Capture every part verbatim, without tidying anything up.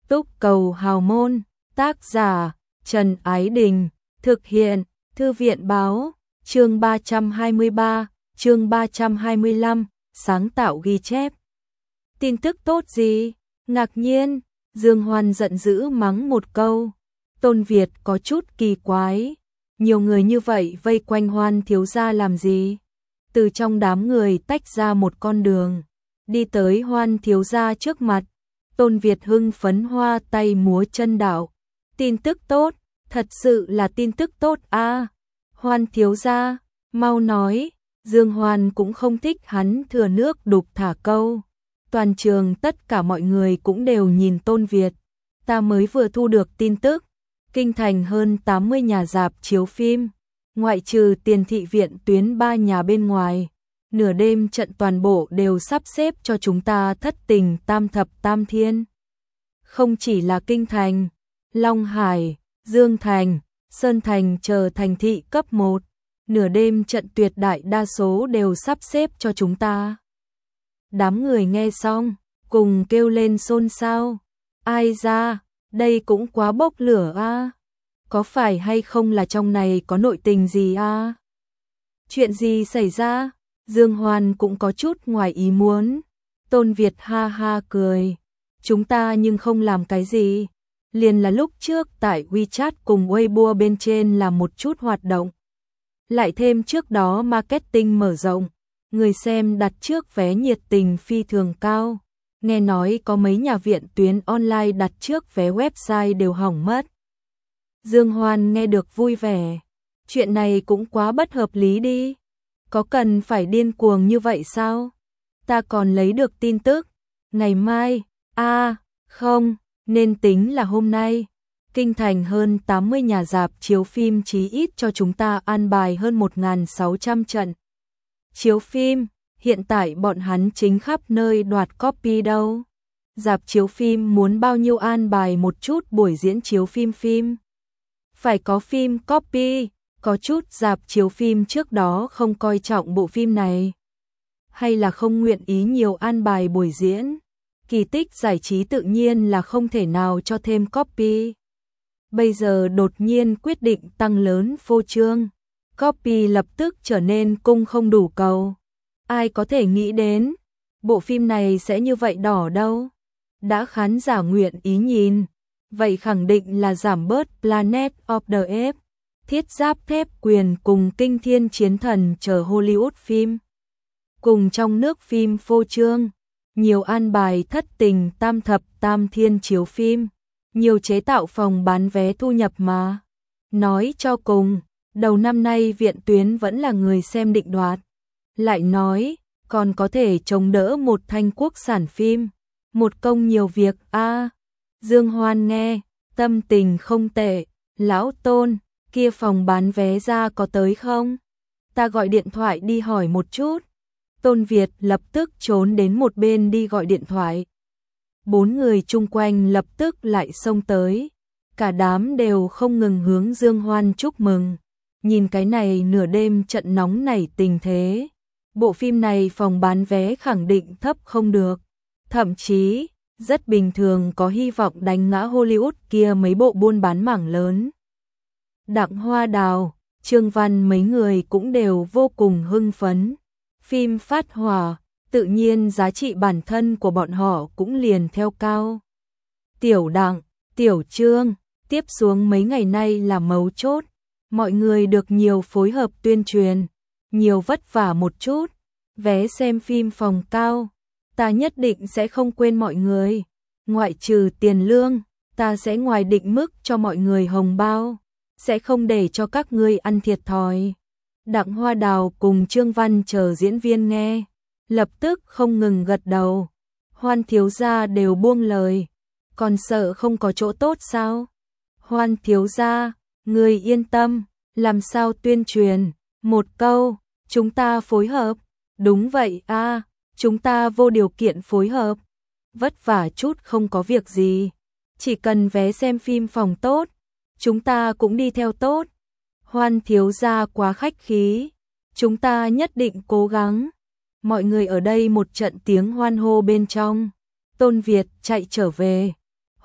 Túc Cầu Hào Môn, tác giả Trần Ái Đình, thực hiện Thư viện Báo, chương ba trăm hai mươi ba, chương ba trăm hai mươi lăm, sáng tạo ghi chép. Tin tức tốt gì? Ngạc nhiên, Dương Hoan giận dữ mắng một câu. Tôn Việt có chút kỳ quái, nhiều người như vậy vây quanh Hoan thiếu gia làm gì? Từ trong đám người tách ra một con đường, đi tới Hoan thiếu gia trước mặt. Tôn Việt hưng phấn hoa tay múa chân đạo. Tin tức tốt, thật sự là tin tức tốt a. À, Hoan thiếu gia, mau nói. Dương Hoan cũng không thích hắn thừa nước đục thả câu. Toàn trường tất cả mọi người cũng đều nhìn Tôn Việt. Ta mới vừa thu được tin tức, kinh thành hơn tám mươi nhà rạp chiếu phim, ngoại trừ Tiền Thị Viện tuyến ba nhà bên ngoài, nửa đêm trận toàn bộ đều sắp xếp cho chúng ta thất tình tam thập tam thiên. Không chỉ là kinh thành, Long Hải, Dương Thành, Sơn Thành chờ thành thị cấp một, nửa đêm trận tuyệt đại đa số đều sắp xếp cho chúng ta. Đám người nghe xong, cùng kêu lên xôn xao. Ai ra, đây cũng quá bốc lửa a. À? Có phải hay không là trong này có nội tình gì a? À? Chuyện gì xảy ra? Dương Hoan cũng có chút ngoài ý muốn. Tôn Việt ha ha cười. Chúng ta nhưng không làm cái gì. Liền là lúc trước tại WeChat cùng Weibo bên trên làm một chút hoạt động. Lại thêm trước đó marketing mở rộng. Người xem đặt trước vé nhiệt tình phi thường cao. Nghe nói có mấy nhà viện tuyến online đặt trước vé website đều hỏng mất. Dương Hoan nghe được vui vẻ. Chuyện này cũng quá bất hợp lý đi. Có cần phải điên cuồng như vậy sao? Ta còn lấy được tin tức. Ngày mai, a à, không, nên tính là hôm nay. Kinh thành hơn tám mươi nhà rạp chiếu phim chí ít cho chúng ta an bài hơn một nghìn sáu trăm trận. Chiếu phim, hiện tại bọn hắn chính khắp nơi đoạt copy đâu. Rạp chiếu phim muốn bao nhiêu an bài một chút buổi diễn chiếu phim phim. Phải có phim copy, có chút rạp chiếu phim trước đó không coi trọng bộ phim này. Hay là không nguyện ý nhiều an bài buổi diễn. Kỳ tích giải trí tự nhiên là không thể nào cho thêm copy. Bây giờ đột nhiên quyết định tăng lớn phô trương. Copy lập tức trở nên cung không đủ cầu. Ai có thể nghĩ đến, bộ phim này sẽ như vậy đỏ đâu. Đã khán giả nguyện ý nhìn, vậy khẳng định là giảm bớt Planet of the Apes, Thiết Giáp Thép Quyền cùng Kinh Thiên Chiến Thần chờ Hollywood phim. Cùng trong nước phim phô trương, nhiều an bài thất tình tam thập tam thiên chiếu phim, nhiều chế tạo phòng bán vé thu nhập mà. Nói cho cùng, đầu năm nay viện tuyến vẫn là người xem định đoạt. Lại nói, còn có thể chống đỡ một thanh quốc sản phim, một công nhiều việc a. À, Dương Hoan nghe, tâm tình không tệ. Lão Tôn, kia phòng bán vé ra có tới không? Ta gọi điện thoại đi hỏi một chút. Tôn Việt lập tức trốn đến một bên đi gọi điện thoại. Bốn người chung quanh lập tức lại xông tới. Cả đám đều không ngừng hướng Dương Hoan chúc mừng. Nhìn cái này nửa đêm trận nóng nảy tình thế. Bộ phim này phòng bán vé khẳng định thấp không được. Thậm chí, rất bình thường có hy vọng đánh ngã Hollywood kia mấy bộ buôn bán mảng lớn. Đặng Hoa Đào, Trương Văn mấy người cũng đều vô cùng hưng phấn. Phim phát hỏa, tự nhiên giá trị bản thân của bọn họ cũng liền theo cao. Tiểu Đặng, Tiểu Trương, tiếp xuống mấy ngày nay là mấu chốt. Mọi người được nhiều phối hợp tuyên truyền, nhiều vất vả một chút. Vé xem phim phòng cao, ta nhất định sẽ không quên mọi người. Ngoại trừ tiền lương, ta sẽ ngoài định mức cho mọi người hồng bao, sẽ không để cho các ngươi ăn thiệt thòi. Đặng Hoa Đào cùng Trương Văn chờ diễn viên nghe, lập tức không ngừng gật đầu. Hoan thiếu gia đều buông lời, còn sợ không có chỗ tốt sao? Hoan thiếu gia, người yên tâm, làm sao tuyên truyền? Một câu, chúng ta phối hợp. Đúng vậy a, à, chúng ta vô điều kiện phối hợp. Vất vả chút không có việc gì. Chỉ cần vé xem phim phòng tốt, chúng ta cũng đi theo tốt. Hoan thiếu gia quá khách khí, chúng ta nhất định cố gắng. Mọi người ở đây một trận tiếng hoan hô bên trong. Tôn Việt chạy trở về.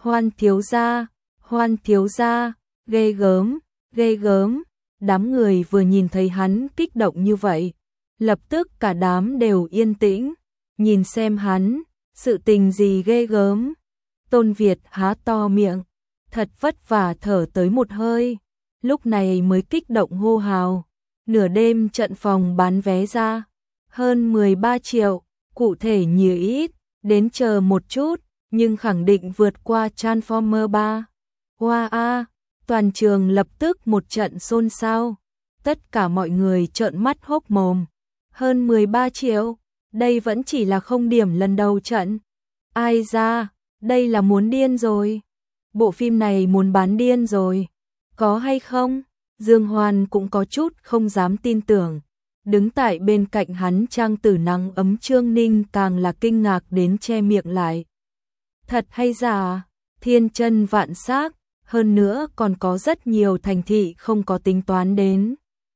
Hoan thiếu gia, Hoan thiếu gia, ghê gớm, ghê gớm. Đám người vừa nhìn thấy hắn kích động như vậy, lập tức cả đám đều yên tĩnh, nhìn xem hắn, sự tình gì ghê gớm. Tôn Việt há to miệng, thật vất vả thở tới một hơi, lúc này mới kích động hô hào. Nửa đêm trận phòng bán vé ra, hơn mười ba triệu, cụ thể nhiều ít, đến chờ một chút, nhưng khẳng định vượt qua Transformer ba. Hoa a, toàn trường lập tức một trận xôn xao, tất cả mọi người trợn mắt hốc mồm. Hơn mười ba triệu, đây vẫn chỉ là không điểm lần đầu trận. Ai ra, đây là muốn điên rồi. Bộ phim này muốn bán điên rồi. Có hay không? Dương Hoan cũng có chút không dám tin tưởng. Đứng tại bên cạnh hắn trang tử nắng ấm Trương Ninh càng là kinh ngạc đến che miệng lại. Thật hay giả? Thiên chân vạn xác, hơn nữa còn có rất nhiều thành thị không có tính toán đến.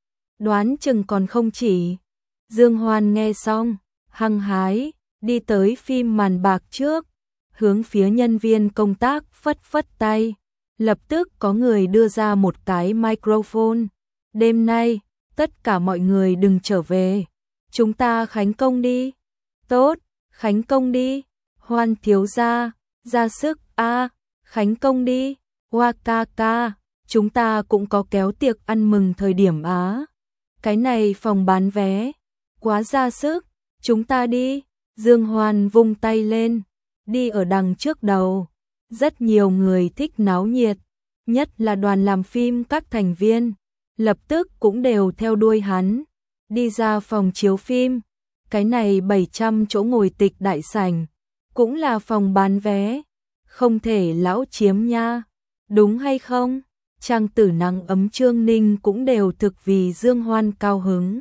Đoán chừng còn không chỉ. Dương Hoan nghe xong, hăng hái, đi tới phim màn bạc trước, hướng phía nhân viên công tác phất phất tay. Lập tức có người đưa ra một cái microphone. Đêm nay, tất cả mọi người đừng trở về. Chúng ta khánh công đi. Tốt, khánh công đi. Hoan thiếu gia, ra sức, a khánh công đi. Hoa ca ca, chúng ta cũng có kéo tiệc ăn mừng thời điểm Á. Cái này phòng bán vé, quá ra sức, chúng ta đi. Dương Hoan vung tay lên, đi ở đằng trước đầu. Rất nhiều người thích náo nhiệt, nhất là đoàn làm phim các thành viên, lập tức cũng đều theo đuôi hắn, đi ra phòng chiếu phim. Cái này bảy trăm chỗ ngồi tịch đại sảnh, cũng là phòng bán vé, không thể lão chiếm nha, đúng hay không? Trang tử nắng ấm Trương Ninh cũng đều thực vì Dương Hoan cao hứng.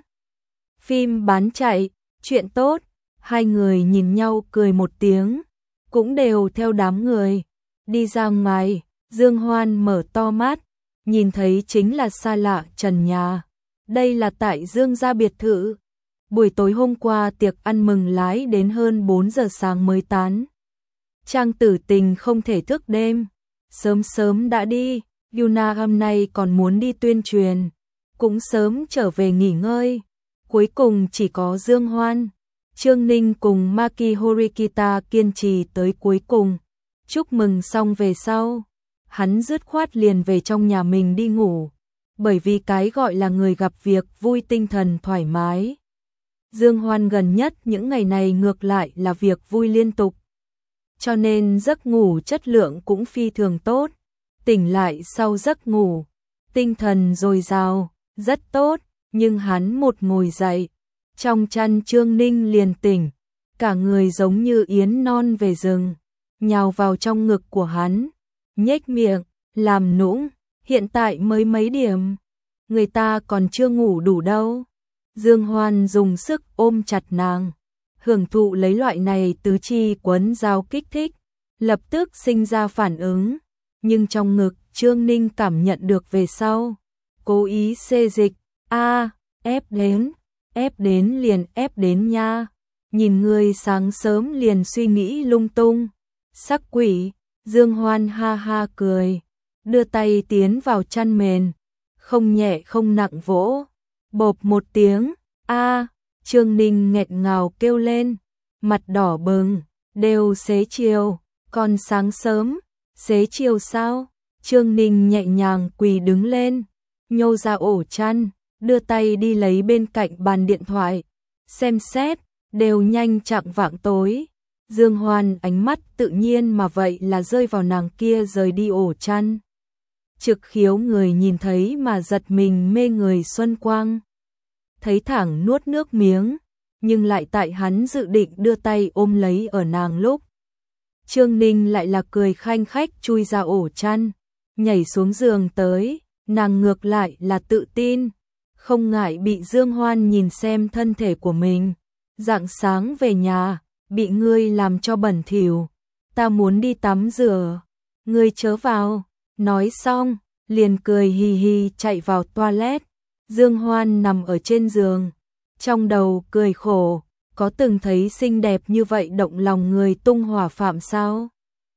Phim bán chạy, chuyện tốt, hai người nhìn nhau cười một tiếng, cũng đều theo đám người. Đi ra ngoài, Dương Hoan mở to mắt, nhìn thấy chính là xa lạ trần nhà. Đây là tại Dương gia biệt thự. Buổi tối hôm qua tiệc ăn mừng lái đến hơn bốn giờ sáng mới tán. Trang tử tình không thể thức đêm, sớm sớm đã đi. Yuna hôm nay còn muốn đi tuyên truyền, cũng sớm trở về nghỉ ngơi. Cuối cùng chỉ có Dương Hoan, Trương Ninh cùng Maki Horikita kiên trì tới cuối cùng. Chúc mừng xong về sau, hắn dứt khoát liền về trong nhà mình đi ngủ, bởi vì cái gọi là người gặp việc vui tinh thần thoải mái. Dương Hoan gần nhất những ngày này ngược lại là việc vui liên tục, cho nên giấc ngủ chất lượng cũng phi thường tốt. Tỉnh lại sau giấc ngủ, tinh thần dồi dào, rất tốt, nhưng hắn một ngồi dậy, trong chăn Trương Ninh liền tỉnh, cả người giống như yến non về rừng, nhào vào trong ngực của hắn, nhếch miệng, làm nũng, hiện tại mới mấy điểm, người ta còn chưa ngủ đủ đâu. Dương Hoan dùng sức ôm chặt nàng, hưởng thụ lấy loại này tứ chi quấn dao kích thích, lập tức sinh ra phản ứng, nhưng trong ngực Trương Ninh cảm nhận được về sau, cố ý xê dịch, a ép đến, ép đến liền ép đến nha, nhìn người sáng sớm liền suy nghĩ lung tung. Sắc quỷ, Dương Hoan ha ha cười, đưa tay tiến vào chăn mền, không nhẹ không nặng vỗ, bộp một tiếng, a Trương Ninh nghẹt ngào kêu lên, mặt đỏ bừng, đều xế chiều, còn sáng sớm, xế chiều sao? Trương Ninh nhẹ nhàng quỳ đứng lên, nhô ra ổ chăn, đưa tay đi lấy bên cạnh bàn điện thoại, xem xét, đều nhanh chạng vạng tối. Dương Hoan ánh mắt tự nhiên mà vậy là rơi vào nàng kia rời đi ổ chăn. Trực khiếu người nhìn thấy mà giật mình mê người xuân quang. Thấy thẳng nuốt nước miếng, nhưng lại tại hắn dự định đưa tay ôm lấy ở nàng lúc. Trương Ninh lại là cười khanh khách chui ra ổ chăn, nhảy xuống giường tới, nàng ngược lại là tự tin, không ngại bị Dương Hoan nhìn xem thân thể của mình. Rạng sáng về nhà, bị ngươi làm cho bẩn thỉu, ta muốn đi tắm rửa, ngươi chớ vào. Nói xong, liền cười hì hì chạy vào toilet. Dương Hoan nằm ở trên giường, trong đầu cười khổ, có từng thấy xinh đẹp như vậy động lòng người tung hỏa phạm sao?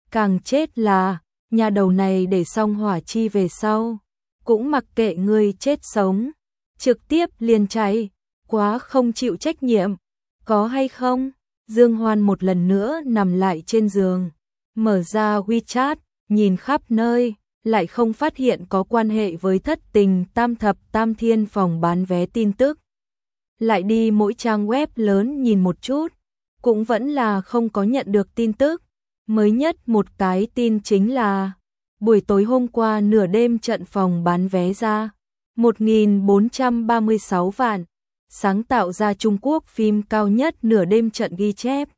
càng chết là, nhà đầu này để xong hỏa chi về sau, cũng mặc kệ ngươi chết sống, trực tiếp liền chạy, quá không chịu trách nhiệm, có hay không? Dương Hoan một lần nữa nằm lại trên giường, mở ra WeChat, nhìn khắp nơi, lại không phát hiện có quan hệ với thất tình tam thập tam thiên phòng bán vé tin tức. Lại đi mỗi trang web lớn nhìn một chút, cũng vẫn là không có nhận được tin tức. Mới nhất một cái tin chính là buổi tối hôm qua nửa đêm trận phòng bán vé ra một nghìn bốn trăm ba mươi sáu vạn, sáng tạo ra Trung Quốc phim cao nhất nửa đêm trận ghi chép.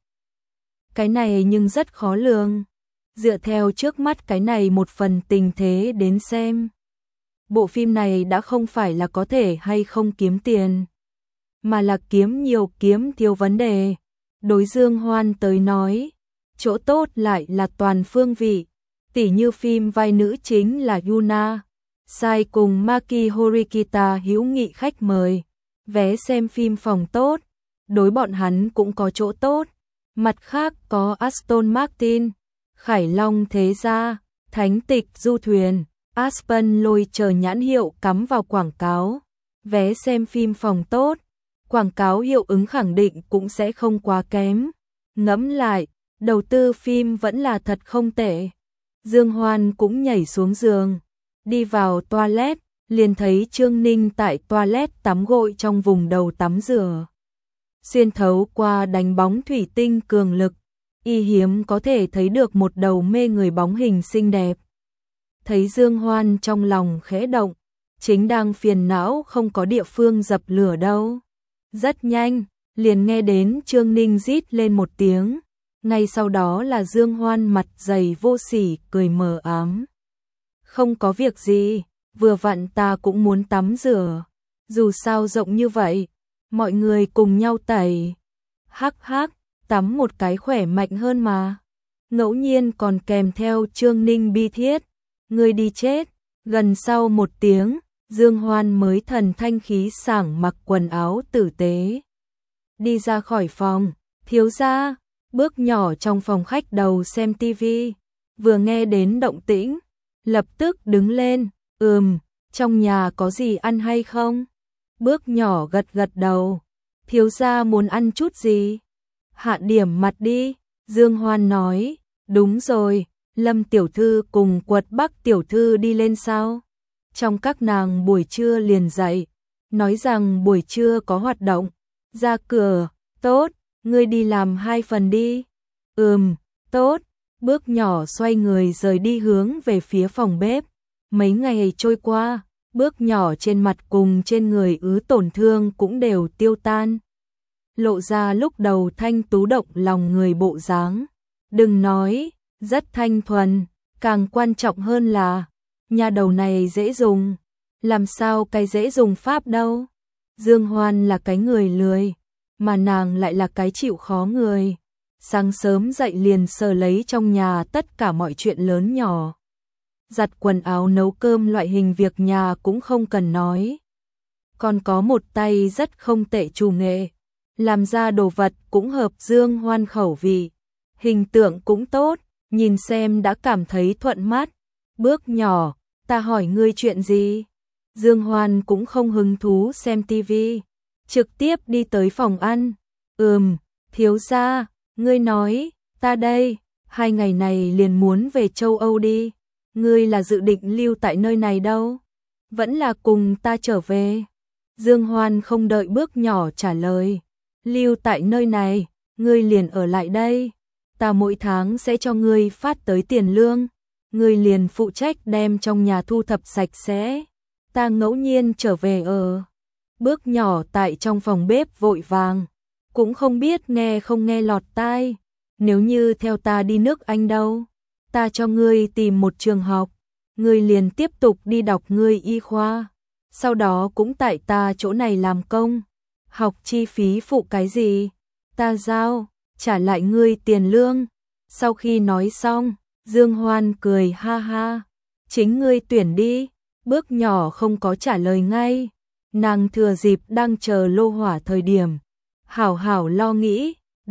Cái này nhưng rất khó lường. Dựa theo trước mắt cái này một phần tình thế đến xem, bộ phim này đã không phải là có thể hay không kiếm tiền, mà là kiếm nhiều kiếm thiếu vấn đề. Đối Dương Hoan tới nói, chỗ tốt lại là toàn phương vị, tỉ như phim vai nữ chính là Yuna Sai cùng Maki Horikita hữu nghị khách mời, vé xem phim phòng tốt, đối bọn hắn cũng có chỗ tốt. Mặt khác có Aston Martin, Khải Long Thế Gia, Thánh Tịch Du Thuyền, Aspen Lôi chờ nhãn hiệu cắm vào quảng cáo, vé xem phim phòng tốt, quảng cáo hiệu ứng khẳng định cũng sẽ không quá kém. Ngẫm lại, đầu tư phim vẫn là thật không tệ. Dương Hoan cũng nhảy xuống giường, đi vào toilet, liền thấy Trương Ninh tại toilet tắm gội trong vùng đầu tắm rửa. Xuyên thấu qua đánh bóng thủy tinh cường lực, y hiếm có thể thấy được một đầu mê người bóng hình xinh đẹp. Thấy Dương Hoan trong lòng khẽ động, chính đang phiền não không có địa phương dập lửa đâu. Rất nhanh, liền nghe đến Trương Ninh rít lên một tiếng, ngay sau đó là Dương Hoan mặt dày vô sỉ cười mờ ám. Không có việc gì, vừa vặn ta cũng muốn tắm rửa, dù sao rộng như vậy, mọi người cùng nhau tẩy. Hắc hắc, tắm một cái khỏe mạnh hơn mà. Ngẫu nhiên còn kèm theo Trương Ninh bi thiết, ngươi đi chết. Gần sau một tiếng, Dương Hoan mới thần thanh khí sảng mặc quần áo tử tế, đi ra khỏi phòng. Thiếu gia, bước nhỏ trong phòng khách đầu xem tivi, vừa nghe đến động tĩnh, lập tức đứng lên, ừm, trong nhà có gì ăn hay không? Bước nhỏ gật gật đầu, thiếu gia muốn ăn chút gì? Hạ điểm mặt đi, Dương Hoan nói, đúng rồi, Lâm tiểu thư cùng Quật Bắc tiểu thư đi lên sao? Trong các nàng buổi trưa liền dậy, nói rằng buổi trưa có hoạt động, ra cửa, tốt, ngươi đi làm hai phần đi. Ừm, tốt, bước nhỏ xoay người rời đi hướng về phía phòng bếp. Mấy ngày trôi qua, bước nhỏ trên mặt cùng trên người ứ tổn thương cũng đều tiêu tan, lộ ra lúc đầu thanh tú động lòng người bộ dáng. Đừng nói, rất thanh thuần, càng quan trọng hơn là nhà đầu này dễ dùng. Làm sao cái dễ dùng pháp đâu? Dương Hoan là cái người lười, mà nàng lại là cái chịu khó người. Sáng sớm dậy liền sờ lấy trong nhà tất cả mọi chuyện lớn nhỏ. Giặt quần áo nấu cơm loại hình việc nhà cũng không cần nói. Còn có một tay rất không tệ chủ nghệ, làm ra đồ vật cũng hợp Dương Hoan khẩu vị. Hình tượng cũng tốt, nhìn xem đã cảm thấy thuận mắt. Bước nhỏ, ta hỏi ngươi chuyện gì? Dương Hoan cũng không hứng thú xem tivi, trực tiếp đi tới phòng ăn. Ừm, thiếu gia, ngươi nói, ta đây, hai ngày này liền muốn về châu Âu đi. Ngươi là dự định lưu tại nơi này đâu? Vẫn là cùng ta trở về? Dương Hoan không đợi bước nhỏ trả lời. Lưu tại nơi này, ngươi liền ở lại đây. Ta mỗi tháng sẽ cho ngươi phát tới tiền lương. Ngươi liền phụ trách đem trong nhà thu thập sạch sẽ. Ta ngẫu nhiên trở về ở. Bước nhỏ tại trong phòng bếp vội vàng, cũng không biết nghe không nghe lọt tai. Nếu như theo ta đi nước Anh đâu, ta cho ngươi tìm một trường học, ngươi liền tiếp tục đi đọc ngươi y khoa, sau đó cũng tại ta chỗ này làm công. Học chi phí phụ cái gì? Ta giao, trả lại ngươi tiền lương. Sau khi nói xong, Dương Hoan cười ha ha. Chính ngươi tuyển đi. Bước nhỏ không có trả lời ngay. Nàng thừa dịp đang chờ lô hỏa thời điểm, hảo hảo lo nghĩ,